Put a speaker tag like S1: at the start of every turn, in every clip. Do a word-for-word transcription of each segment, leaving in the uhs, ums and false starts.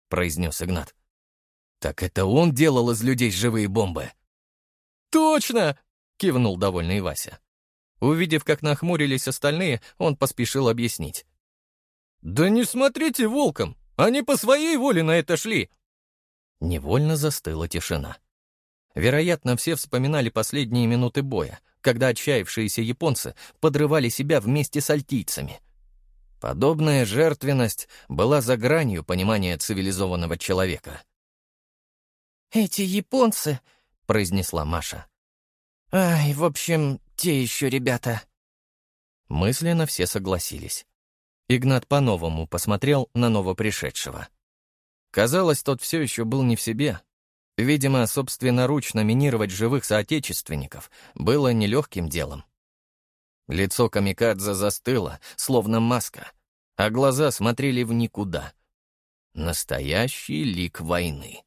S1: — произнес Игнат. «Так это он делал из людей живые бомбы?» «Точно!» — кивнул довольный Вася. Увидев, как нахмурились остальные, он поспешил объяснить. «Да не смотрите волком! Они по своей воле на это шли!» Невольно застыла тишина. Вероятно, все вспоминали последние минуты боя, когда отчаявшиеся японцы подрывали себя вместе с альтийцами. Подобная жертвенность была за гранью понимания цивилизованного человека.
S2: «Эти японцы», — произнесла Маша. «Ай, в общем, те еще ребята».
S1: Мысленно все согласились. Игнат по-новому посмотрел на новопришедшего. Казалось, тот все еще был не в себе. Видимо, собственноручно минировать живых соотечественников было нелегким делом. Лицо камикадзе застыло, словно маска, а глаза смотрели в никуда. Настоящий лик войны.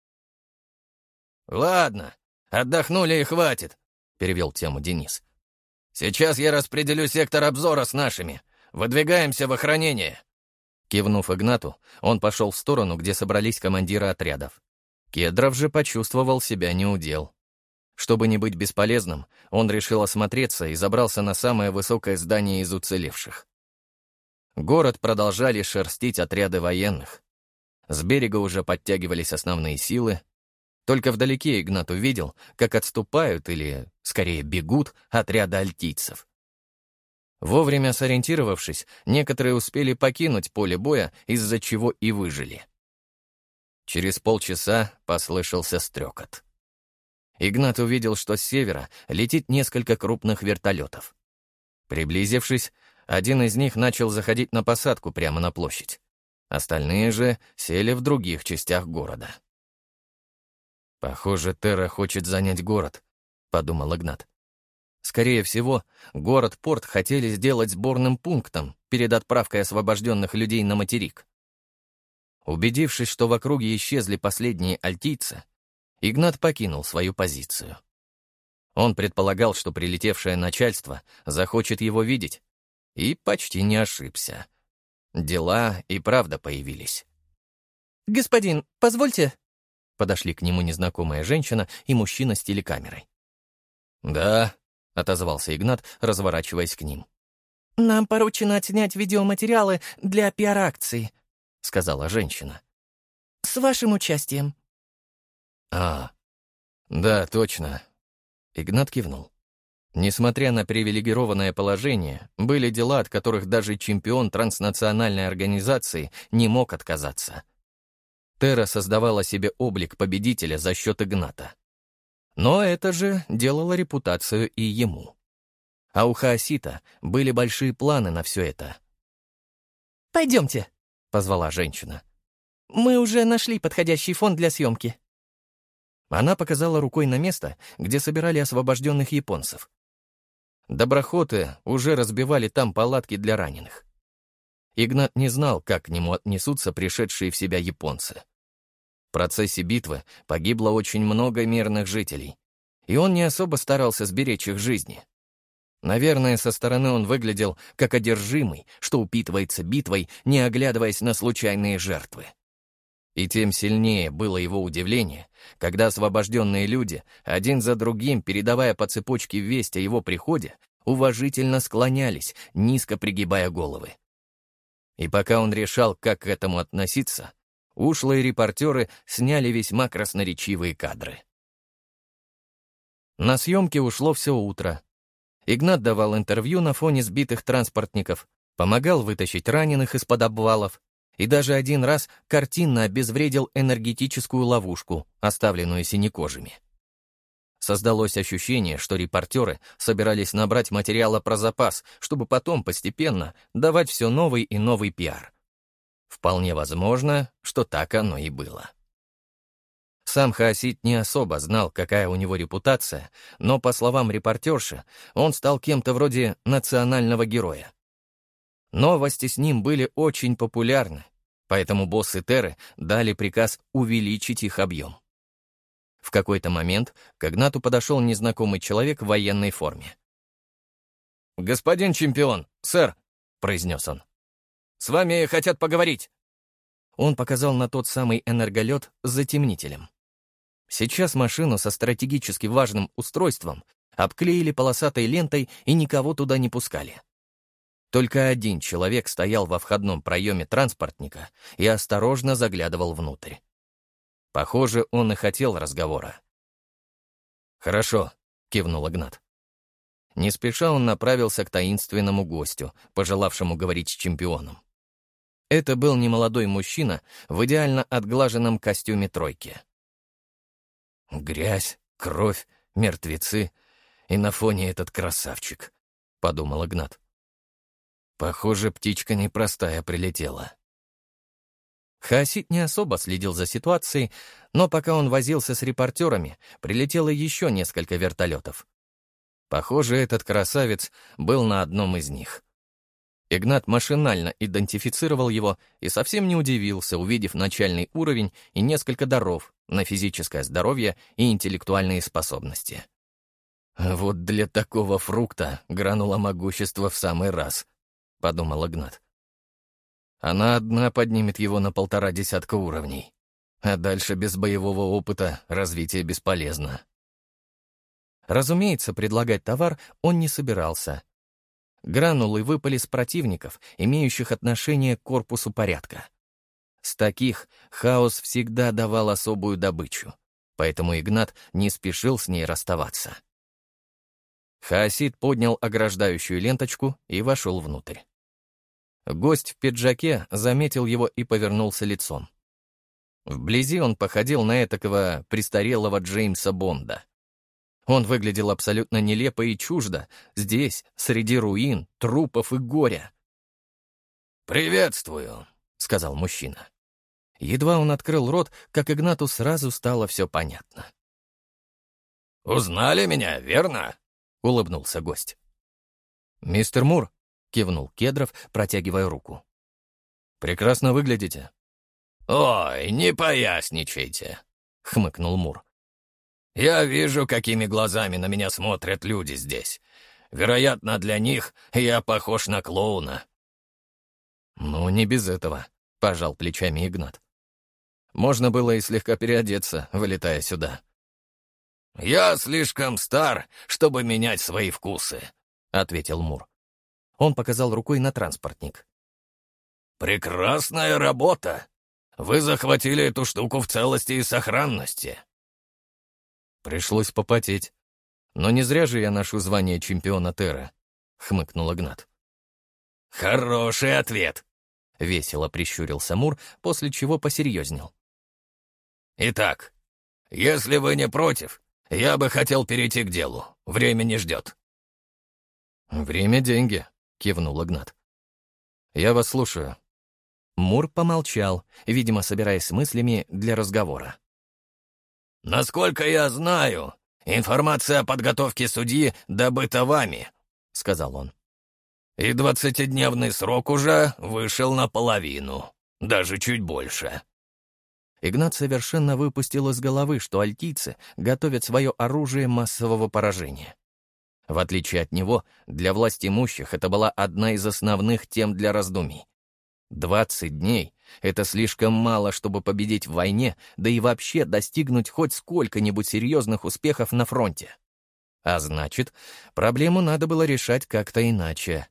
S1: «Ладно, отдохнули и хватит», — перевел тему Денис. «Сейчас я распределю сектор обзора с нашими. Выдвигаемся в охранение». Кивнув Игнату, он пошел в сторону, где собрались командиры отрядов. Кедров же почувствовал себя неудел. Чтобы не быть бесполезным, он решил осмотреться и забрался на самое высокое здание из уцелевших. Город продолжали шерстить отряды военных. С берега уже подтягивались основные силы. Только вдалеке Игнат увидел, как отступают или, скорее, бегут отряды альтийцев. Вовремя сориентировавшись, некоторые успели покинуть поле боя, из-за чего и выжили. Через полчаса послышался стрекот. Игнат увидел, что с севера летит несколько крупных вертолетов. Приблизившись, один из них начал заходить на посадку прямо на площадь. Остальные же сели в других частях города. «Похоже, Терра хочет занять город», — подумал Игнат. Скорее всего, город-порт хотели сделать сборным пунктом перед отправкой освобожденных людей на материк. Убедившись, что в округе исчезли последние альтийцы, Игнат покинул свою позицию. Он предполагал, что прилетевшее начальство захочет его видеть, и почти не ошибся. Дела и правда появились.
S2: «Господин, позвольте...»
S1: Подошли к нему незнакомая женщина и мужчина с телекамерой. «Да», — отозвался Игнат, разворачиваясь к ним.
S2: «Нам поручено отснять видеоматериалы для пиар-акции», —
S1: сказала женщина.
S2: «С вашим участием».
S1: «А, да, точно». Игнат кивнул. Несмотря на привилегированное положение, были дела, от которых даже чемпион транснациональной организации не мог отказаться. Терра создавала себе облик победителя за счет Игната. Но это же делало репутацию и ему. А у Хаосита были большие планы на все это.
S2: «Пойдемте», — позвала женщина. «Мы уже нашли подходящий фон для съемки».
S1: Она показала рукой на место, где собирали освобожденных японцев. Доброхоты уже разбивали там палатки для раненых. Игнат не знал, как к нему отнесутся пришедшие в себя японцы. В процессе битвы погибло очень много мирных жителей, и он не особо старался сберечь их жизни. Наверное, со стороны он выглядел как одержимый, что упитывается битвой, не оглядываясь на случайные жертвы. И тем сильнее было его удивление, когда освобожденные люди, один за другим, передавая по цепочке весть о его приходе, уважительно склонялись, низко пригибая головы. И пока он решал, как к этому относиться, ушлые репортеры сняли весьма красноречивые кадры. На съемки ушло все утро. Игнат давал интервью на фоне сбитых транспортников, помогал вытащить раненых из-под обвалов и даже один раз картинно обезвредил энергетическую ловушку, оставленную синекожими. Создалось ощущение, что репортеры собирались набрать материала про запас, чтобы потом постепенно давать все новый и новый пиар. Вполне возможно, что так оно и было. Сам Хаосит не особо знал, какая у него репутация, но, по словам репортерши, он стал кем-то вроде национального героя. Новости с ним были очень популярны, поэтому боссы Терры дали приказ увеличить их объем. В какой-то момент к Игнату подошел незнакомый человек в военной форме. «Господин чемпион, сэр», — произнес он, — «с вами хотят поговорить». Он показал на тот самый энерголет с затемнителем. Сейчас машину со стратегически важным устройством обклеили полосатой лентой и никого туда не пускали. Только один человек стоял во входном проеме транспортника и осторожно заглядывал внутрь. Похоже, он и хотел разговора. «Хорошо», — кивнул Игнат. Не спеша он направился к таинственному гостю, пожелавшему говорить с чемпионом. Это был немолодой мужчина в идеально отглаженном костюме тройки. «Грязь, кровь, мертвецы, и на фоне этот красавчик», — подумал Игнат. Похоже, птичка непростая прилетела. Хаосид не особо следил за ситуацией, но пока он возился с репортерами, прилетело еще несколько вертолетов. Похоже, этот красавец был на одном из них. Игнат машинально идентифицировал его и совсем не удивился, увидев начальный уровень и несколько даров на физическое здоровье и интеллектуальные способности. «Вот для такого фрукта гранула могущества в самый раз», — подумал Игнат. Она одна поднимет его на полтора десятка уровней, а дальше без боевого опыта развитие бесполезно. Разумеется, предлагать товар он не собирался. Гранулы выпали с противников, имеющих отношение к корпусу порядка. С таких хаос всегда давал особую добычу, поэтому Игнат не спешил с ней расставаться. Хаосид поднял ограждающую ленточку и вошел внутрь. Гость в пиджаке заметил его и повернулся лицом. Вблизи он походил на этакого престарелого Джеймса Бонда. Он выглядел абсолютно нелепо и чуждо, здесь, среди руин, трупов и горя.
S2: «Приветствую», — сказал мужчина.
S1: Едва он открыл рот, как Игнату сразу стало все понятно.
S2: «Узнали меня, верно?» — улыбнулся гость.
S1: «Мистер Мур», — кивнул Кедров, протягивая руку. «Прекрасно выглядите».
S2: «Ой, не поясничайте», — хмыкнул Мур. «Я вижу, какими глазами на меня смотрят люди здесь. Вероятно, для них я похож на клоуна».
S1: «Ну, не без этого», — пожал плечами Игнат. «Можно было и слегка переодеться, вылетая сюда».
S2: «Я слишком стар, чтобы менять свои вкусы», — ответил Мур.
S1: Он показал рукой на транспортник.
S2: «Прекрасная работа! Вы захватили эту штуку в целости и сохранности».
S1: «Пришлось попотеть. Но не зря же я ношу звание чемпиона Терры», — хмыкнул Игнат.
S2: «Хороший ответ», —
S1: весело прищурился Мур, после чего посерьезнел.
S2: «Итак, если вы не против, я бы хотел перейти к делу. Время не ждет».
S1: «Время — деньги», — кивнул Игнат. «Я вас слушаю». Мур помолчал, видимо, собираясь с мыслями для разговора.
S2: «Насколько я знаю, информация о подготовке судьи добыта вами», — сказал он. «И двадцатидневный срок уже вышел наполовину, даже чуть больше».
S1: Игнат совершенно выпустил из головы, что альтийцы готовят свое оружие массового поражения. В отличие от него, для власть имущих это была одна из основных тем для раздумий. Двадцать дней — это слишком мало, чтобы победить в войне, да и вообще достигнуть хоть сколько-нибудь серьезных успехов на фронте. А значит, проблему надо было решать как-то иначе.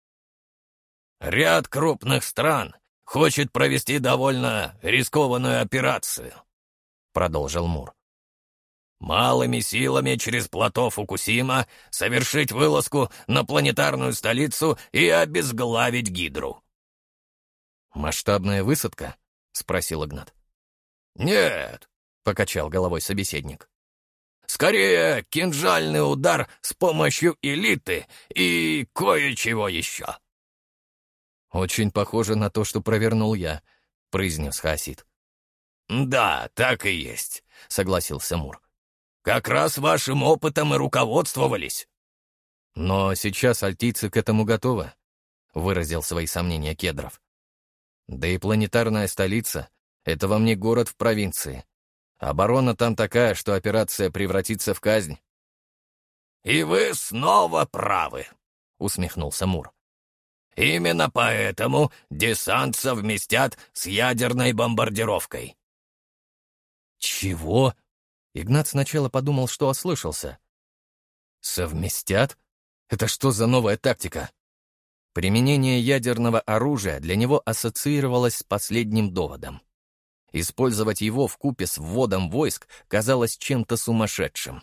S2: «Ряд крупных стран хочет провести довольно рискованную операцию», — продолжил Мур. «Малыми силами через плато Фукусима совершить вылазку на планетарную столицу и обезглавить Гидру».
S1: «Масштабная высадка?» — спросил Игнат.
S2: «Нет», — покачал головой собеседник. «Скорее, кинжальный удар с помощью элиты и кое-чего еще».
S1: «Очень похоже на то, что провернул я», — произнес Хаосид.
S2: «Да, так и есть», — согласился Мур. «Как раз вашим опытом и руководствовались».
S1: «Но сейчас альтийцы к этому готовы», — выразил свои сомнения Кедров. «Да и планетарная столица — это вам не город в провинции. Оборона там такая, что операция превратится в казнь».
S2: «И вы снова правы», — усмехнулся Мур. Именно поэтому десант совместят с ядерной бомбардировкой».
S1: «Чего?» Игнат сначала подумал, что ослышался. «Совместят? Это что за новая тактика?» Применение ядерного оружия для него ассоциировалось с последним доводом. Использовать его вкупе с вводом войск казалось чем-то сумасшедшим.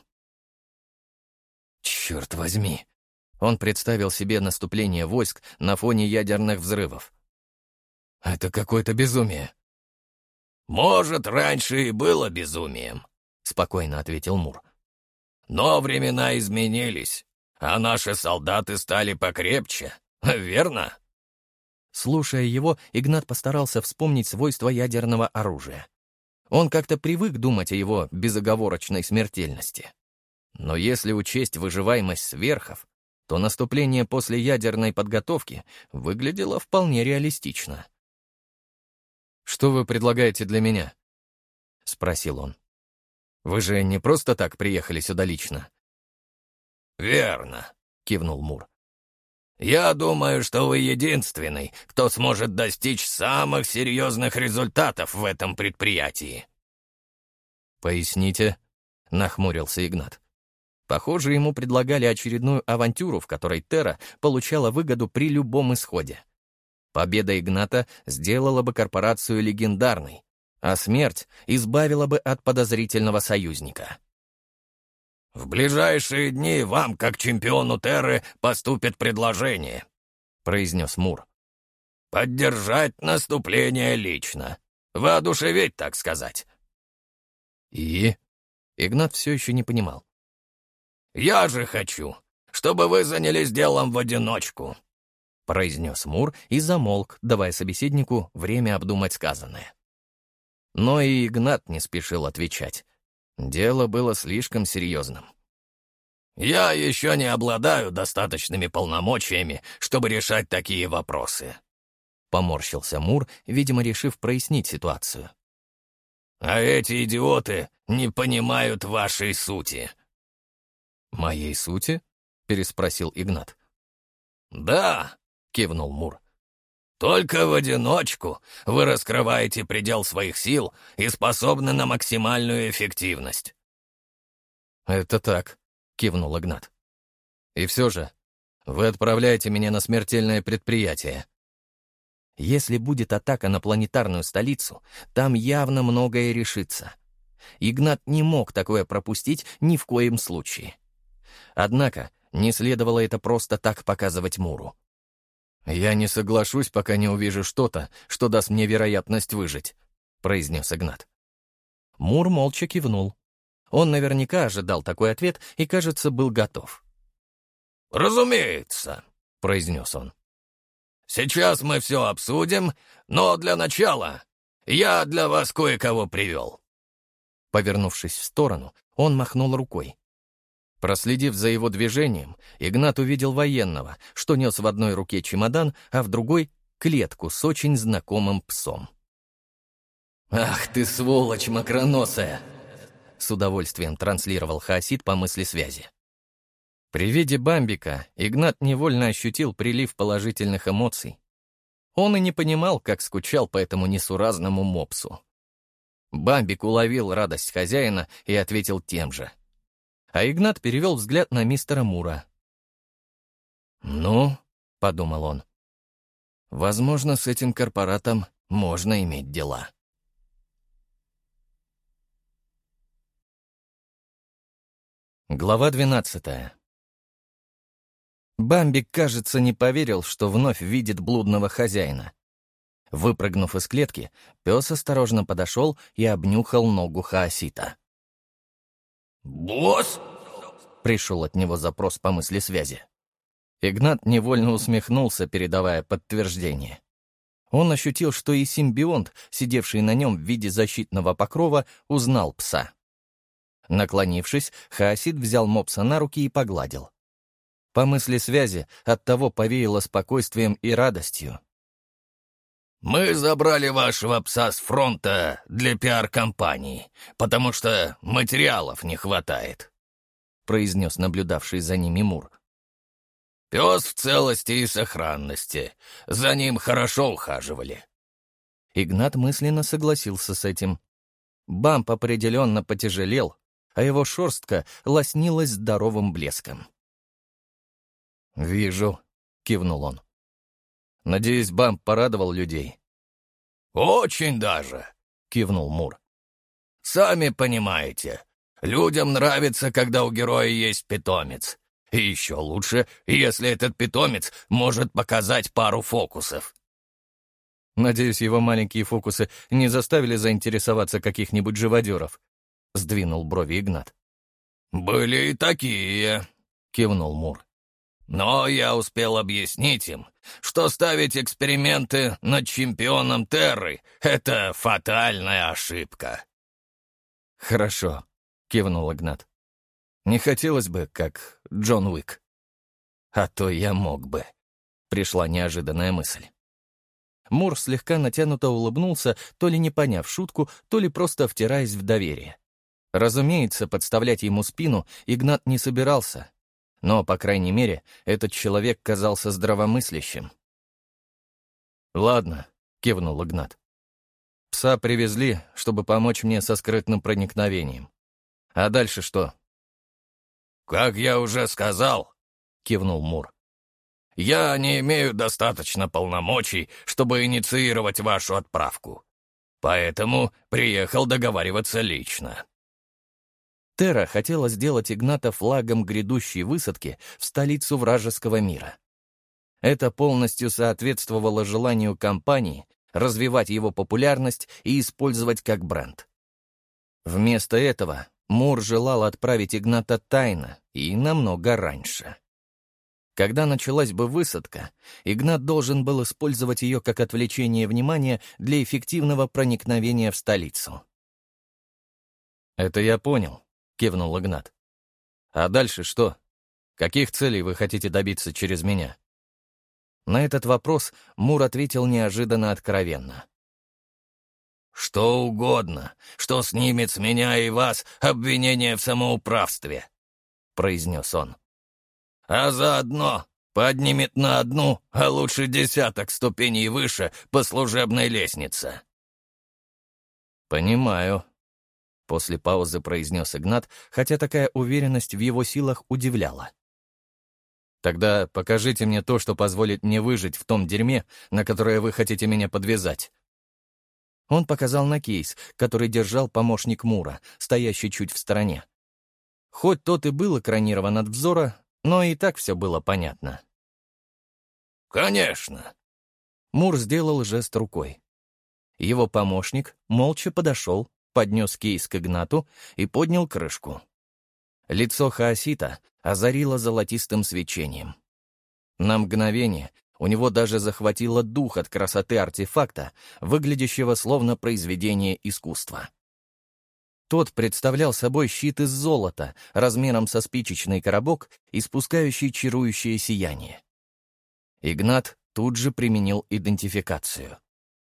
S1: «Черт возьми!» Он представил себе наступление войск на фоне ядерных взрывов. «Это какое-то безумие».
S2: «Может, раньше и было безумием», — спокойно ответил Мур. «Но времена изменились, а наши солдаты стали покрепче, верно?»
S1: Слушая его, Игнат постарался вспомнить свойства ядерного оружия. Он как-то привык думать о его безоговорочной смертельности. Но если учесть выживаемость сверхов, то наступление после ядерной подготовки выглядело вполне реалистично. «Что вы предлагаете для меня?» — спросил он. «Вы же не просто так приехали сюда лично?»
S2: «Верно», — кивнул Мур. «Я думаю, что вы единственный, кто сможет достичь самых серьезных результатов в этом предприятии».
S1: «Поясните», — нахмурился Игнат. Похоже, ему предлагали очередную авантюру, в которой Терра получала выгоду при любом исходе. Победа Игната сделала бы корпорацию легендарной, а смерть избавила бы от подозрительного союзника.
S2: «В ближайшие дни вам, как чемпиону Терры, поступит предложение», — произнес Мур. «Поддержать наступление лично. Воодушевить, так сказать».
S1: «И?» Игнат все еще не понимал.
S2: «Я же хочу, чтобы вы занялись делом в одиночку», — произнес Мур и замолк, давая собеседнику время обдумать сказанное. Но и Игнат не спешил отвечать. Дело было слишком серьезным. «Я еще не обладаю достаточными полномочиями, чтобы решать такие вопросы», — поморщился Мур, видимо, решив прояснить ситуацию. «А эти идиоты не понимают вашей сути».
S1: «Моей сути?» — переспросил Игнат.
S2: «Да», — кивнул Мур. «Только в одиночку вы раскрываете предел своих сил и способны на максимальную эффективность».
S1: «Это так», — кивнул Игнат. «И все же, вы отправляете меня на смертельное предприятие. Если будет атака на планетарную столицу, там явно многое решится. Игнат не мог такое пропустить ни в коем случае. Однако не следовало это просто так показывать Муру. «Я не соглашусь, пока не увижу что-то, что даст мне вероятность выжить», — произнес Игнат. Мур молча кивнул. Он наверняка ожидал такой ответ и, кажется, был готов.
S2: «Разумеется», — произнес он. «Сейчас мы все обсудим, но для начала я для вас кое-кого привел».
S1: Повернувшись в сторону, он махнул рукой. Проследив за его движением, Игнат увидел военного, что нес в одной руке чемодан, а в другой — клетку с очень знакомым псом. «Ах ты, сволочь мокроносая!» — с удовольствием транслировал Хаосид по мысли связи. При виде Бамбика Игнат невольно ощутил прилив положительных эмоций. Он и не понимал, как скучал по этому несуразному мопсу. Бамбик уловил радость хозяина и ответил тем же. А Игнат перевел взгляд на мистера Мура. «Ну», — подумал он, — «возможно, с этим корпоратом можно иметь дела». Глава двенадцатая. Бамбик, кажется, не поверил, что вновь видит блудного хозяина. Выпрыгнув из клетки, пес осторожно подошел и обнюхал ногу Хаосита.
S2: «Босс?»
S1: — пришел от него запрос по мысли связи. Игнат невольно усмехнулся, передавая подтверждение. Он ощутил, что и симбионт, сидевший на нем в виде защитного покрова, узнал пса. Наклонившись, Хаосид взял мопса на руки и погладил. По мысли связи, оттого повеяло спокойствием и радостью.
S2: «Мы забрали вашего пса с фронта для пиар-компании, потому что материалов не хватает», — произнес наблюдавший за ними Мур. Пес в целости и сохранности. За ним хорошо ухаживали».
S1: Игнат мысленно согласился с этим. Бамп определенно потяжелел, а его шерстка лоснилась здоровым блеском. «Вижу», — кивнул он. «Надеюсь, Бамп порадовал людей».
S2: «Очень даже», — кивнул Мур. «Сами понимаете, людям нравится, когда у героя есть питомец. И еще лучше, если этот питомец может показать пару фокусов».
S1: «Надеюсь, его маленькие фокусы не заставили заинтересоваться каких-нибудь живодеров», — сдвинул брови Игнат.
S2: «Были и такие», — кивнул Мур. «Но я успел объяснить им, что ставить эксперименты над чемпионом Терры — это фатальная ошибка».
S1: «Хорошо», — кивнул Игнат. «Не хотелось бы, как Джон Уик. А то я мог бы», — пришла неожиданная мысль. Мур слегка натянуто улыбнулся, то ли не поняв шутку, то ли просто втираясь в доверие. Разумеется, подставлять ему спину Игнат не собирался, но, по крайней мере, этот человек казался здравомыслящим. «Ладно», — кивнул Игнат. «Пса привезли, чтобы помочь мне со скрытным проникновением. А дальше что?»
S2: «Как я уже сказал», — кивнул Мур, «я не имею достаточно полномочий, чтобы инициировать вашу отправку. Поэтому приехал договариваться лично».
S1: Терра хотела сделать Игната флагом грядущей высадки в столицу вражеского мира. Это полностью соответствовало желанию компании развивать его популярность и использовать как бренд. Вместо этого Мур желал отправить Игната тайно и намного раньше. Когда началась бы высадка, Игнат должен был использовать ее как отвлечение внимания для эффективного проникновения в столицу. «Это я понял», — кивнул Игнат. «А дальше что? Каких целей вы хотите добиться через меня?» На этот вопрос Мур ответил неожиданно откровенно.
S2: «Что угодно, что снимет с меня и вас обвинение в самоуправстве», — произнес он. «А заодно поднимет на одну, а лучше десяток ступеней выше по служебной лестнице».
S1: «Понимаю», — после паузы произнес Игнат, хотя такая уверенность в его силах удивляла. «Тогда покажите мне то, что позволит мне выжить в том дерьме, на которое вы хотите меня подвязать». Он показал на кейс, который держал помощник Мура, стоящий чуть в стороне. Хоть тот и был экранирован от взора, но и так все было понятно.
S2: «Конечно».
S1: Мур сделал жест рукой. Его помощник молча подошел, поднес кейс к Игнату и поднял крышку. Лицо хаосита озарило золотистым свечением. На мгновение у него даже захватило дух от красоты артефакта, выглядящего словно произведение искусства. Тот представлял собой щит из золота, размером со спичечный коробок, испускающий чарующее сияние. Игнат тут же применил идентификацию.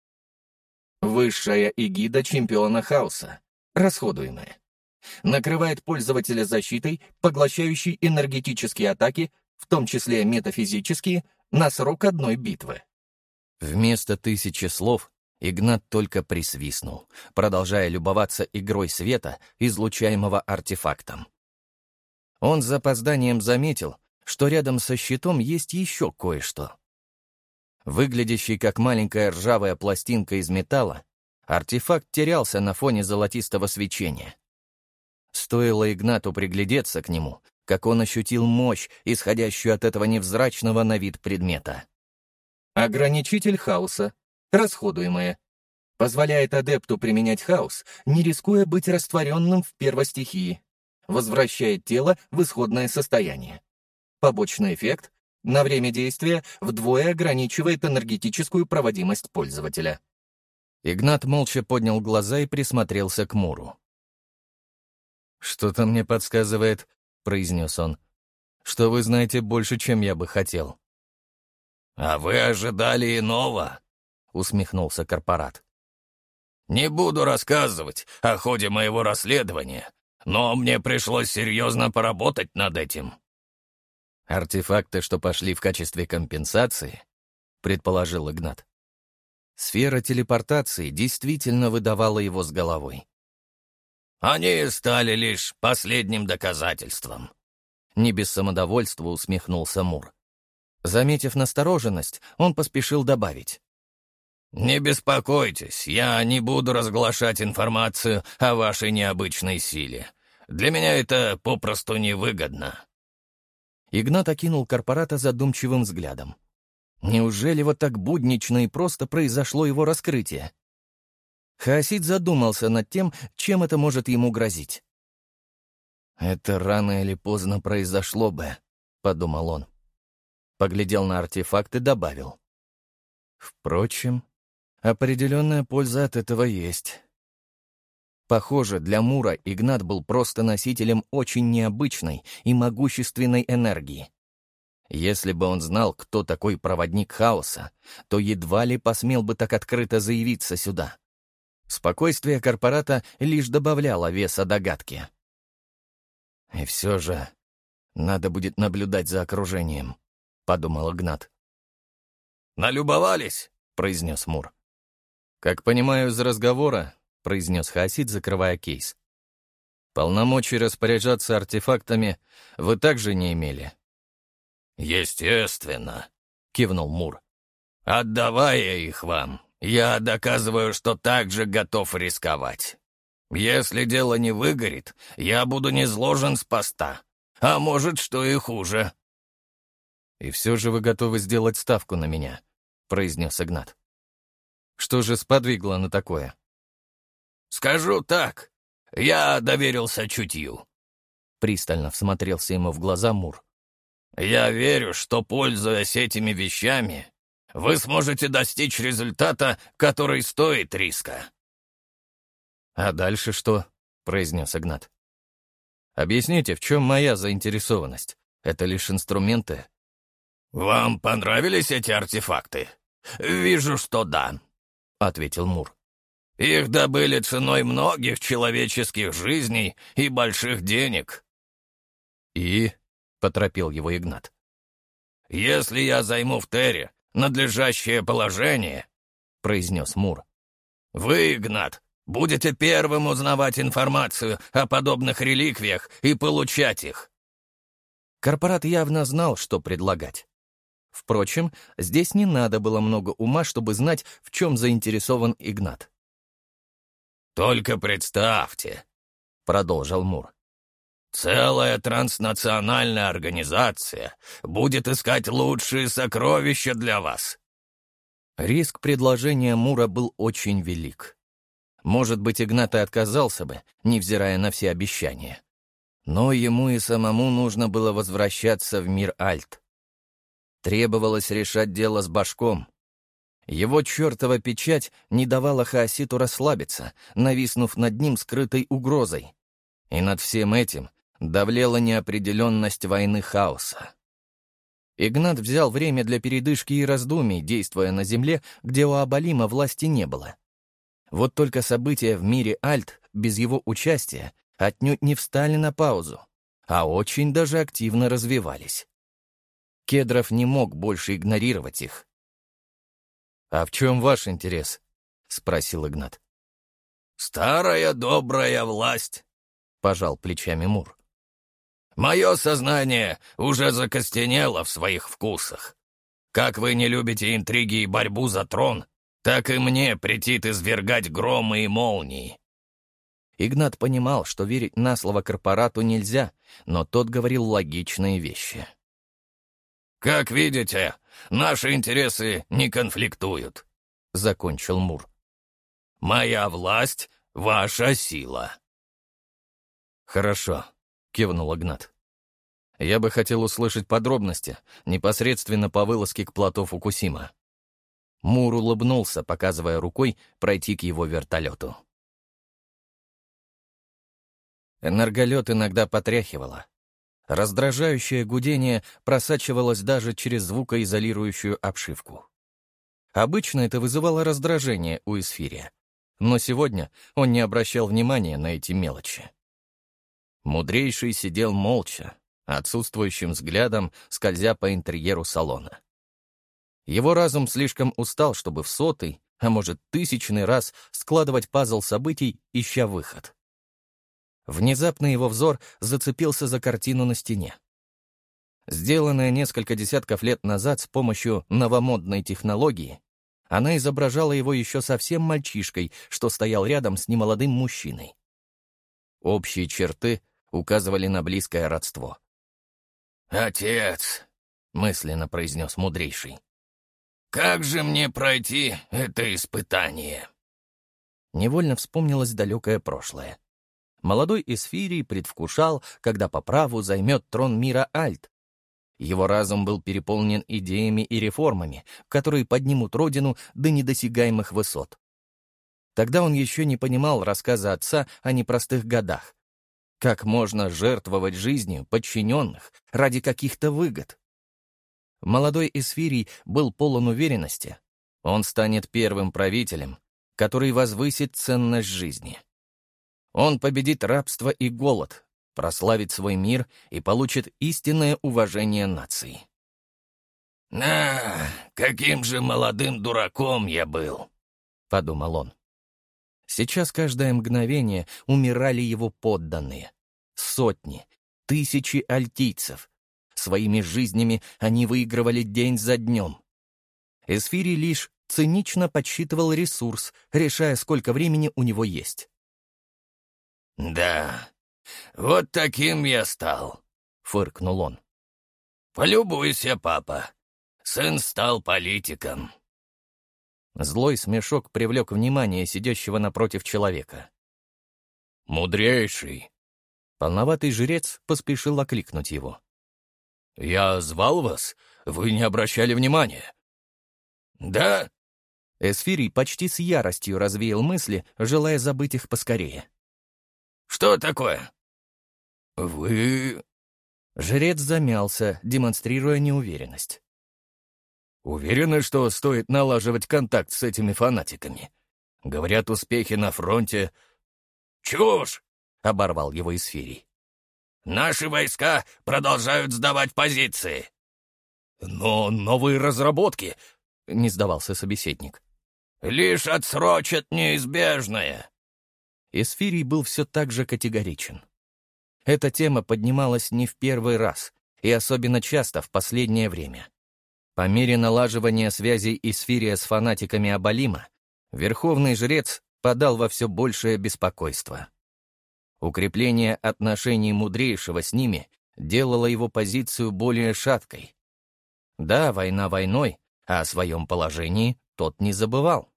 S1: Высшая эгида чемпиона хаоса. Расходуемая. Накрывает пользователя защитой, поглощающей энергетические атаки, в том числе метафизические, на срок одной битвы. Вместо тысячи слов Игнат только присвистнул, продолжая любоваться игрой света, излучаемого артефактом. Он с запозданием заметил, что рядом со щитом есть еще кое-что. Выглядящий как маленькая ржавая пластинка из металла, артефакт терялся на фоне золотистого свечения. Стоило Игнату приглядеться к нему, как он ощутил мощь, исходящую от этого невзрачного на вид предмета. Ограничитель хаоса. Расходуемое. Позволяет адепту применять хаос, не рискуя быть растворенным в первостихии. Возвращает тело в исходное состояние. Побочный эффект. На время действия вдвое ограничивает энергетическую проводимость пользователя. Игнат молча поднял глаза и присмотрелся к Муру. «Что-то мне подсказывает», — произнес он, — «что вы знаете больше, чем я бы хотел».
S2: «А вы ожидали иного?» — усмехнулся корпорат. «Не буду рассказывать о ходе моего расследования, но мне пришлось серьезно поработать над этим».
S1: «Артефакты, что пошли в качестве компенсации?» — предположил Игнат. Сфера телепортации действительно выдавала его с головой.
S2: «Они стали лишь последним доказательством».
S1: Не без самодовольства усмехнулся Мур. Заметив настороженность, он поспешил добавить.
S2: «Не беспокойтесь, я не буду разглашать информацию о вашей необычной силе. Для меня это попросту невыгодно».
S1: Игнат окинул корпората задумчивым взглядом. Неужели вот так буднично и просто произошло его раскрытие? Хаосид задумался над тем, чем это может ему грозить. «Это рано или поздно произошло бы», — подумал он. Поглядел на артефакт и добавил. «Впрочем, определенная польза от этого есть». Похоже, для Мура Игнат был просто носителем очень необычной и могущественной энергии. Если бы он знал, кто такой проводник хаоса, то едва ли посмел бы так открыто заявиться сюда. Спокойствие корпората лишь добавляло веса догадке. «И все же надо будет наблюдать за окружением», — подумал Игнат.
S2: «Налюбовались?» —
S1: произнес Мур. «Как понимаю из разговора», — произнес Хаосид, закрывая кейс. «Полномочий распоряжаться артефактами вы также не имели».
S2: «Естественно», —
S1: кивнул Мур.
S2: «Отдавая их вам, я доказываю, что также готов рисковать. Если дело не выгорит, я буду низложен с поста. А может, что и хуже».
S1: «И все же вы готовы сделать ставку на меня», — произнес Игнат. «Что же сподвигло на такое?»
S2: «Скажу так, я доверился чутью».
S1: Пристально всмотрелся ему в глаза Мур.
S2: «Я верю, что, пользуясь этими вещами, вы сможете достичь результата, который стоит риска».
S1: «А дальше что?» — произнес Игнат. «Объясните, в чем моя заинтересованность? Это лишь инструменты?»
S2: «Вам понравились эти артефакты? Вижу, что да», — ответил Мур. «Их добыли ценой многих человеческих жизней и больших денег».
S1: «И?» — поторопил его Игнат.
S2: «Если я займу в Терре надлежащее положение», — произнес Мур, — «вы, Игнат, будете первым узнавать информацию о подобных реликвиях и получать их».
S1: Корпорат явно знал, что предлагать. Впрочем, здесь не надо было много ума, чтобы знать, в чем заинтересован Игнат.
S2: «Только представьте», — продолжил Мур, — «целая транснациональная организация будет искать лучшие сокровища для вас».
S1: Риск предложения Мура был очень велик. Может быть, Игнат и отказался бы, невзирая на все обещания. Но ему и самому нужно было возвращаться в мир Альт. Требовалось решать дело с башком. Его чертова печать не давала Хаоситу расслабиться, нависнув над ним скрытой угрозой. И над всем этим давлела неопределенность войны хаоса. Игнат взял время для передышки и раздумий, действуя на земле, где у Абалима власти не было. Вот только события в мире Альт без его участия отнюдь не встали на паузу, а очень даже активно развивались. Кедров не мог больше игнорировать их. «А в чем ваш интерес?» — спросил Игнат.
S2: «Старая добрая власть», — пожал плечами Мур. «Мое сознание уже закостенело в своих вкусах. Как вы не любите интриги и борьбу за трон, так и мне претит извергать громы и молнии».
S1: Игнат понимал, что верить на слово корпорату нельзя, но тот говорил логичные вещи.
S2: «Как видите, наши интересы не конфликтуют», — закончил Мур. «Моя власть — ваша сила».
S1: «Хорошо», — кивнул Игнат. «Я бы хотел услышать подробности, непосредственно по вылазке к плато Фукусима». Мур улыбнулся, показывая рукой пройти к его вертолету. Энерголет иногда потряхивало. Раздражающее гудение просачивалось даже через звукоизолирующую обшивку. Обычно это вызывало раздражение у Эсфирия, но сегодня он не обращал внимания на эти мелочи. Мудрейший сидел молча, отсутствующим взглядом скользя по интерьеру салона. Его разум слишком устал, чтобы в сотый, а может тысячный раз складывать пазл событий, ища выход. Внезапно его взор зацепился за картину на стене. Сделанная несколько десятков лет назад с помощью новомодной технологии, она изображала его еще совсем мальчишкой, что стоял рядом с немолодым мужчиной. Общие черты указывали на близкое родство.
S2: «Отец», — мысленно произнес мудрейший, — «как же мне пройти это испытание?»
S1: Невольно вспомнилось далекое прошлое. Молодой Эсфирий предвкушал, когда по праву займет трон мира Альт. Его разум был переполнен идеями и реформами, которые поднимут родину до недосягаемых высот. Тогда он еще не понимал рассказа отца о непростых годах. Как можно жертвовать жизнью подчиненных ради каких-то выгод? Молодой Эсфирий был полон уверенности. Он станет первым правителем, который возвысит ценность жизни. Он победит рабство и голод, прославит свой мир и получит истинное уважение нации.
S2: «На, каким же молодым дураком я был!» — подумал он.
S1: Сейчас каждое мгновение умирали его подданные. Сотни, тысячи альтийцев. Своими жизнями они выигрывали день за днем. Эсфирий лишь цинично подсчитывал ресурс, решая, сколько времени у него есть.
S2: «Да, вот таким я стал», — фыркнул он. «Полюбуйся, папа. Сын стал политиком».
S1: Злой смешок привлек внимание сидящего напротив человека.
S2: «Мудрейший!»
S1: Полноватый жрец поспешил окликнуть его.
S2: «Я звал вас? Вы не обращали внимания?» «Да?»
S1: Эсфирий почти с яростью развеял мысли, желая забыть их поскорее.
S2: «Что такое?» «Вы...»
S1: Жрец замялся, демонстрируя неуверенность.
S2: «Уверены, что стоит налаживать контакт с этими фанатиками? Говорят, успехи на фронте...» «Чушь!» — оборвал его Эсфирий. «Наши войска продолжают сдавать позиции». «Но новые разработки...» — не сдавался собеседник. «Лишь отсрочат неизбежное».
S1: Эсфирий был все так же категоричен. Эта тема поднималась не в первый раз, и особенно часто в последнее время. По мере налаживания связей Эсфирия с фанатиками Абалима, верховный жрец подал во все большее беспокойство. Укрепление отношений мудрейшего с ними делало его позицию более шаткой. Да, война войной, а о своем положении тот не забывал.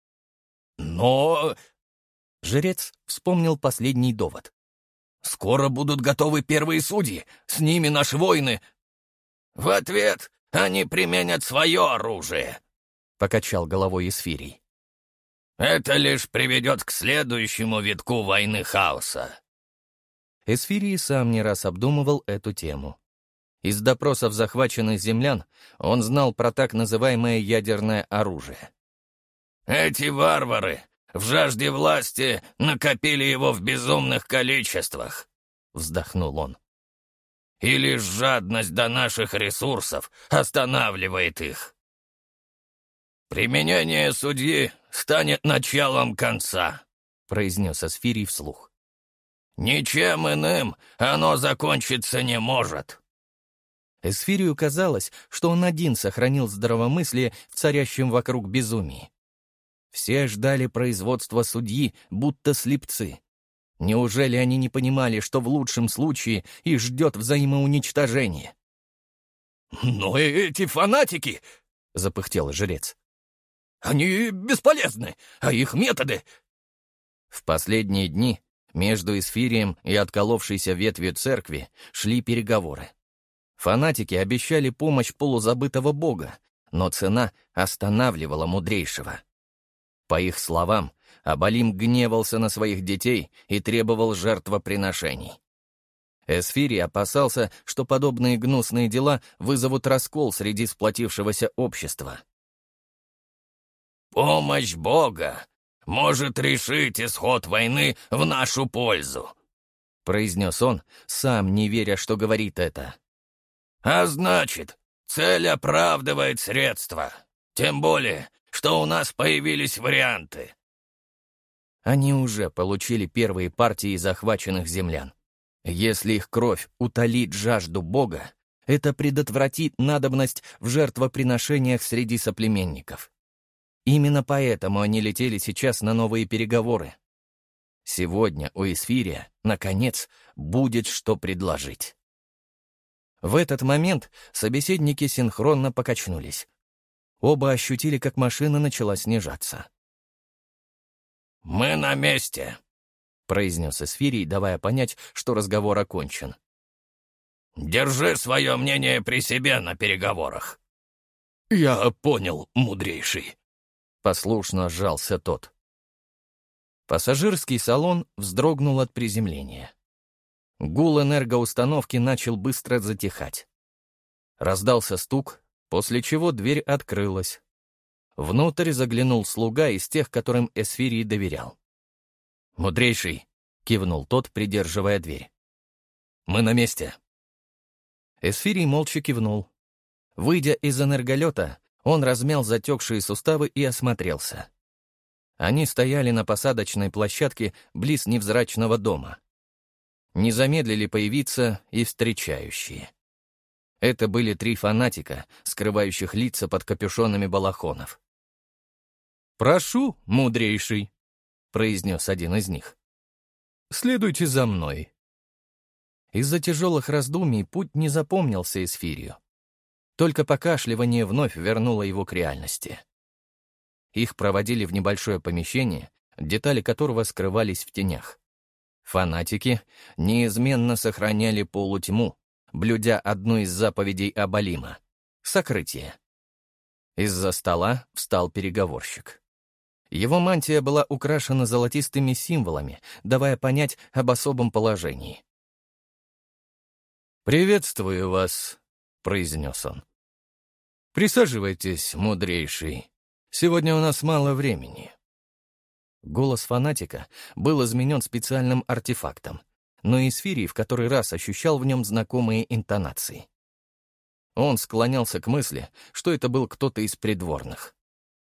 S2: «Но...»
S1: Жрец вспомнил последний довод.
S2: «Скоро будут готовы первые судьи, с ними наши воины...» «В ответ они применят свое оружие», — покачал головой Эсфирий. «Это лишь приведет к следующему витку войны хаоса».
S1: Эсфирий сам не раз обдумывал эту тему. Из допросов захваченных землян он знал про так называемое ядерное оружие.
S2: «Эти варвары в жажде власти накопили его в безумных количествах», — вздохнул он. «И лишь жадность до наших ресурсов останавливает их. Применение судьи станет началом конца», — произнес Эсфирий вслух. «Ничем иным оно закончиться не может».
S1: Эсфирию казалось, что он один сохранил здравомыслие в царящем вокруг безумии. Все ждали производства судьи, будто слепцы. Неужели они не понимали, что в лучшем случае их ждет взаимоуничтожение?
S2: «Но эти фанатики!» — запыхтел жрец. «Они бесполезны, а их методы...»
S1: В последние дни между Эсфирием и отколовшейся ветвью церкви шли переговоры. Фанатики обещали помощь полузабытого бога, но цена останавливала мудрейшего. По их словам, Абалим гневался на своих детей и требовал жертвоприношений. Эсфирий опасался, что подобные гнусные дела вызовут раскол среди сплотившегося общества.
S2: «Помощь Бога может решить исход войны в нашу пользу»,
S1: произнес он, сам не веря, что говорит это.
S2: «А значит, цель оправдывает средства. Тем более, что у нас появились варианты».
S1: Они уже получили первые партии захваченных землян. Если их кровь утолит жажду Бога, это предотвратит надобность в жертвоприношениях среди соплеменников. Именно поэтому они летели сейчас на новые переговоры. Сегодня у Эсфирия, наконец, будет что предложить. В этот момент собеседники синхронно покачнулись. Оба ощутили, как машина начала снижаться.
S2: «Мы на месте», — произнес Эсфирий, давая понять, что разговор окончен. «Держи свое мнение при себе на переговорах». «Я понял, мудрейший», — послушно сжался тот.
S1: Пассажирский салон вздрогнул от приземления. Гул энергоустановки начал быстро затихать. Раздался стук, после чего дверь открылась. Внутрь заглянул слуга из тех, которым Эсфирий доверял.
S2: «Мудрейший», — кивнул тот, придерживая дверь.
S1: «Мы на месте». Эсфирий молча кивнул. Выйдя из энерголета, он размял затекшие суставы и осмотрелся. Они стояли на посадочной площадке близ невзрачного дома. Не замедлили появиться и встречающие. Это были три фанатика, скрывающих лица под капюшонами балахонов. «Прошу, мудрейший», — произнес один из них. «Следуйте за мной». Из-за тяжелых раздумий путь не запомнился Эсфирию. Только покашливание вновь вернуло его к реальности. Их проводили в небольшое помещение, детали которого скрывались в тенях. Фанатики неизменно сохраняли полутьму, блюдя одну из заповедей Абалима — сокрытие. Из-за стола встал переговорщик. Его мантия была украшена золотистыми символами, давая понять об особом положении. «Приветствую вас», — произнес он. «Присаживайтесь, мудрейший. Сегодня у нас мало времени». Голос фанатика был изменен специальным артефактом, но Эсфирий в который раз ощущал в нем знакомые интонации. Он склонялся к мысли, что это был кто-то из придворных.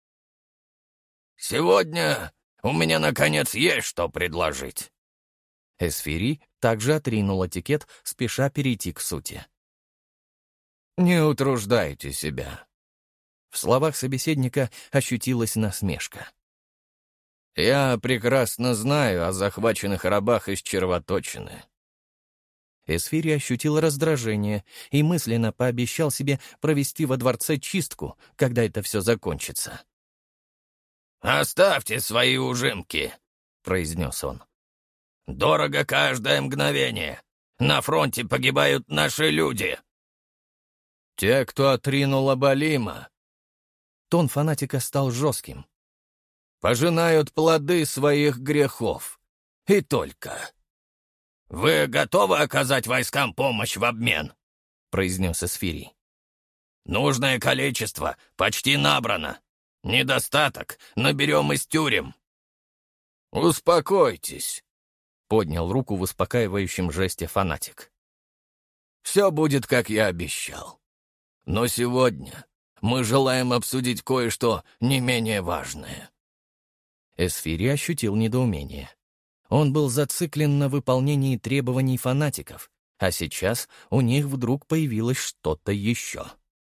S2: «Сегодня у меня, наконец, есть что предложить».
S1: Эсфирий также отринул этикет, спеша перейти к сути. «Не утруждайте себя». В словах собеседника ощутилась насмешка. «Я прекрасно знаю о захваченных рабах из червоточины». Эсфирий ощутил раздражение и мысленно пообещал себе провести во дворце чистку, когда это все закончится.
S2: «Оставьте свои ужимки», — произнес он. «Дорого каждое мгновение. На фронте погибают наши люди».
S1: «Те, кто отринул Абалима». Тон фанатика стал жестким. «Пожинают плоды своих грехов. И только».
S2: «Вы готовы оказать войскам помощь в обмен?» — произнес Эсфирий. «Нужное количество почти набрано. Недостаток наберем из тюрем».
S1: «Успокойтесь», — поднял руку в успокаивающем жесте фанатик. «Все будет, как я обещал. Но сегодня мы желаем обсудить кое-что не менее важное». Эсфирий ощутил недоумение. Он был зациклен на выполнении требований фанатиков, а сейчас у них вдруг появилось что-то еще.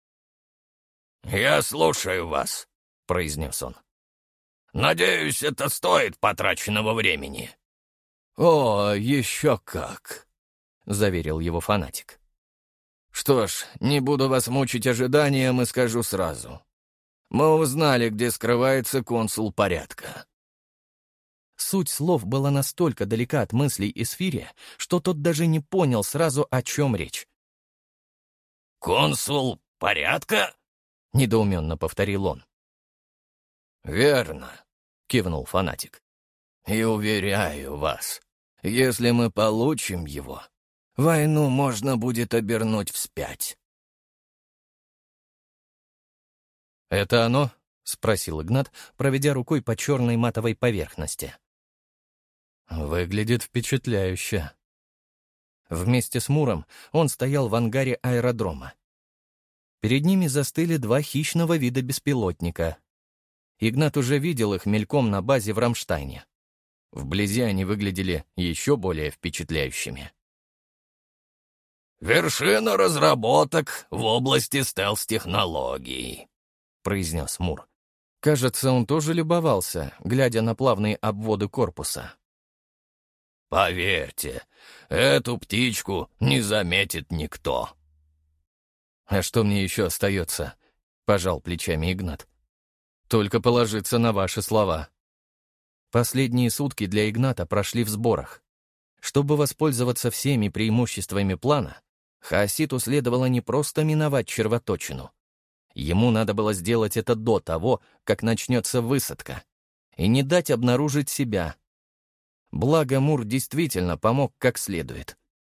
S2: «Я слушаю вас», — произнес он. «Надеюсь, это стоит потраченного времени».
S1: «О, еще как», — заверил его фанатик. «Что ж, не буду вас мучить ожиданием и скажу сразу. Мы узнали, где скрывается консул порядка». Суть слов была настолько далека от мыслей Эсфирия, что тот даже не понял сразу, о чем речь.
S2: «Консул порядка?»
S1: — недоуменно повторил он. «Верно», — кивнул фанатик. «И уверяю вас, если мы получим его, войну можно будет обернуть вспять». «Это оно?» — спросил Игнат, проведя рукой по черной матовой поверхности. «Выглядит впечатляюще», Вместе с Муром он стоял в ангаре аэродрома. Перед ними застыли два хищного вида беспилотника. Игнат уже видел их мельком на базе в Рамштайне. Вблизи они выглядели еще более впечатляющими.
S2: «Вершина разработок в области стелс-технологий», — произнес Мур.
S1: Кажется, он тоже любовался, глядя на плавные обводы корпуса.
S2: «Поверьте, эту птичку не заметит никто».
S1: «А что мне еще остается?» — пожал плечами Игнат. «Только положиться на ваши слова». Последние сутки для Игната прошли в сборах. Чтобы воспользоваться всеми преимуществами плана, Хаоситу следовало не просто миновать червоточину. Ему надо было сделать это до того, как начнется высадка, и не дать обнаружить себя. Благо, Мур действительно помог как следует.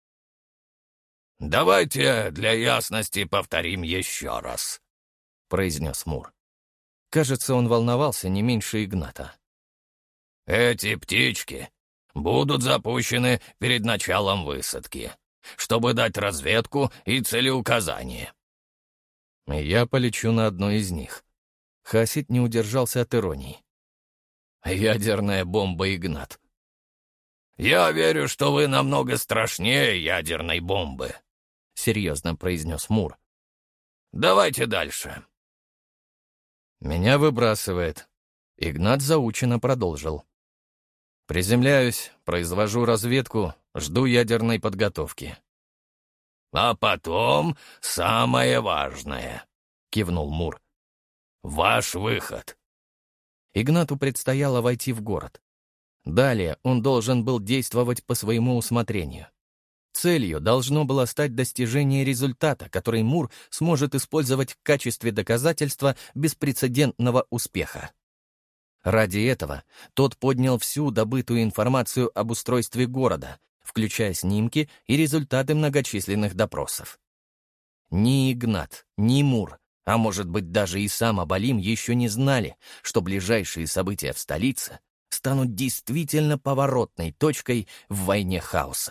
S2: «Давайте для ясности повторим еще раз», — произнес Мур.
S1: Кажется, он волновался не меньше Игната.
S2: «Эти птички будут запущены перед началом высадки, чтобы дать разведку и целеуказание».
S1: «Я полечу на одной из них». Хаосит не удержался от иронии. «Ядерная бомба, Игнат».
S2: «Я верю, что вы намного страшнее ядерной бомбы», — серьезно произнес Мур. «Давайте дальше».
S1: «Меня выбрасывает». Игнат заучено продолжил. «Приземляюсь, произвожу разведку, жду ядерной подготовки».
S2: «А потом самое важное», — кивнул Мур. «Ваш выход».
S1: Игнату предстояло войти в город. Далее он должен был действовать по своему усмотрению. Целью должно было стать достижение результата, который Мур сможет использовать в качестве доказательства беспрецедентного успеха. Ради этого тот поднял всю добытую информацию об устройстве города, включая снимки и результаты многочисленных допросов. Ни Игнат, ни Мур, а может быть даже и сам Абалим еще не знали, что ближайшие события в столице станут действительно поворотной точкой в войне хаоса.